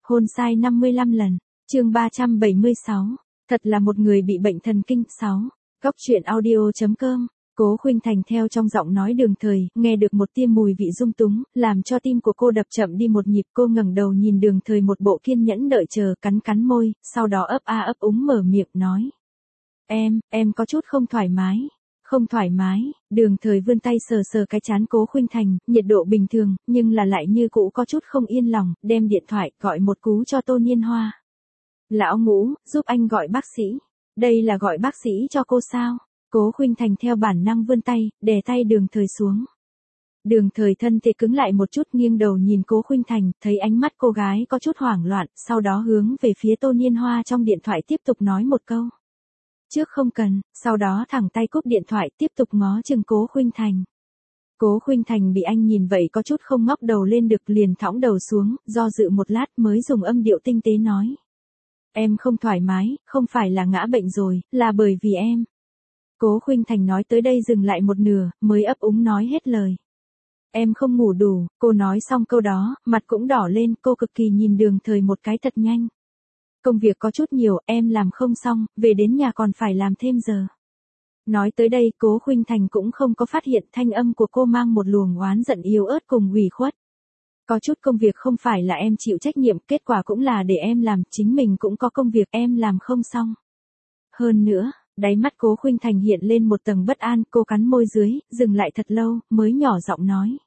Hôn sai 55 lần. Chương 376. Thật là một người bị bệnh thần kinh. 6. Góc truyện audio.com. Cố Khuynh Thành theo trong giọng nói Đường Thời, nghe được một tia mùi vị dung túng, làm cho tim của cô đập chậm đi một nhịp. Cô ngẩng đầu nhìn Đường Thời một bộ kiên nhẫn đợi chờ, cắn cắn môi, sau đó ấp a ấp úng mở miệng nói. Em có chút không thoải mái. Không thoải mái. Đường Thời vươn tay sờ sờ cái trán Cố Khuynh Thành, nhiệt độ bình thường, nhưng là lại như cũ có chút không yên lòng, đem điện thoại gọi một cú cho Tô Niên Hoa. Lão Ngũ, giúp anh gọi bác sĩ. Đây là gọi bác sĩ cho cô sao? Cố Khuynh Thành theo bản năng vươn tay, đè tay Đường Thời xuống. Đường Thời thân thể cứng lại một chút, nghiêng đầu nhìn Cố Khuynh Thành, thấy ánh mắt cô gái có chút hoảng loạn, sau đó hướng về phía Tô Niên Hoa trong điện thoại tiếp tục nói một câu. Trước không cần, sau đó thẳng tay cúp điện thoại tiếp tục ngó chừng Cố Khuynh Thành. Cố Khuynh Thành bị anh nhìn vậy có chút không ngóc đầu lên được, liền thõng đầu xuống, do dự một lát mới dùng âm điệu tinh tế nói. Em không thoải mái, không phải là ngã bệnh rồi, là bởi vì em. Cố Khuynh Thành nói tới đây dừng lại một nửa, mới ấp úng nói hết lời. Em không ngủ đủ. Cô nói xong câu đó, mặt cũng đỏ lên, cô cực kỳ nhìn Đường Thời một cái thật nhanh. Công việc có chút nhiều, em làm không xong, về đến nhà còn phải làm thêm giờ. Nói tới đây, Cố Khuynh Thành cũng không có phát hiện thanh âm của cô mang một luồng oán giận yếu ớt cùng ủy khuất. Có chút công việc không phải là em chịu trách nhiệm, kết quả cũng là để em làm, chính mình cũng có công việc em làm không xong. Hơn nữa, đáy mắt Cố Khuynh Thành hiện lên một tầng bất an, cô cắn môi dưới, dừng lại thật lâu, mới nhỏ giọng nói.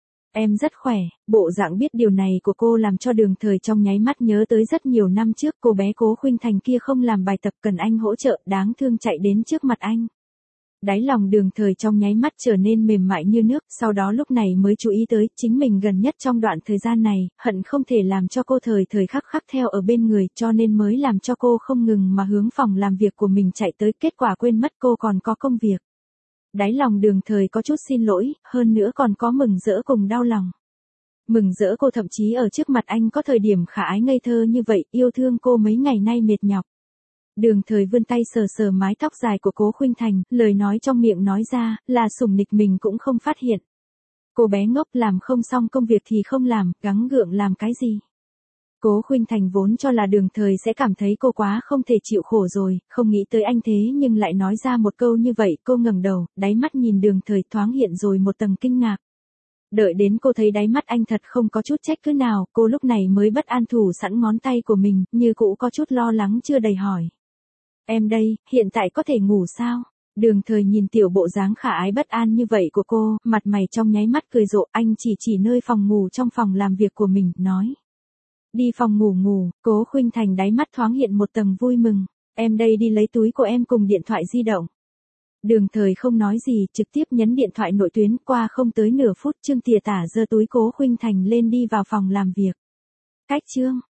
Em rất khỏe. Bộ dạng biết điều này của cô làm cho Đường Thời trong nháy mắt nhớ tới rất nhiều năm trước cô bé Cố Khuynh Thành kia không làm bài tập cần anh hỗ trợ, đáng thương chạy đến trước mặt anh. Đáy lòng Đường Thời trong nháy mắt trở nên mềm mại như nước, sau đó lúc này mới chú ý tới chính mình gần nhất trong đoạn thời gian này, hận không thể làm cho cô thời thời khắc khắc theo ở bên người, cho nên mới làm cho cô không ngừng mà hướng phòng làm việc của mình chạy tới, kết quả quên mất cô còn có công việc. Đáy lòng Đường Thời có chút xin lỗi, hơn nữa còn có mừng rỡ cùng đau lòng. Mừng rỡ cô thậm chí ở trước mặt anh có thời điểm khả ái ngây thơ như vậy, yêu thương cô mấy ngày nay mệt nhọc. Đường Thời vươn tay sờ sờ mái tóc dài của Cố Khuynh Thành, lời nói trong miệng nói ra, là sủng nịch mình cũng không phát hiện. Cô bé ngốc, làm không xong công việc thì không làm, gắng gượng làm cái gì. Cố Khuynh Thành vốn cho là Đường Thời sẽ cảm thấy cô quá không thể chịu khổ rồi, không nghĩ tới anh thế nhưng lại nói ra một câu như vậy, cô ngẩng đầu, đáy mắt nhìn Đường Thời thoáng hiện rồi một tầng kinh ngạc. Đợi đến cô thấy đáy mắt anh thật không có chút trách cứ nào, cô lúc này mới bất an thủ sẵn ngón tay của mình, như cũ có chút lo lắng chưa đầy hỏi. Em đây, hiện tại có thể ngủ sao? Đường Thời nhìn tiểu bộ dáng khả ái bất an như vậy của cô, mặt mày trong nháy mắt cười rộ, anh chỉ nơi phòng ngủ trong phòng làm việc của mình, nói. Đi phòng ngủ. Cố Khuynh Thành đáy mắt thoáng hiện một tầng vui mừng. Em đây đi lấy túi của em cùng điện thoại di động. Đường Thời không nói gì, trực tiếp nhấn điện thoại nội tuyến, qua không tới nửa phút Trương Tìa Tả giơ túi Cố Khuynh Thành lên đi vào phòng làm việc. Cách chương.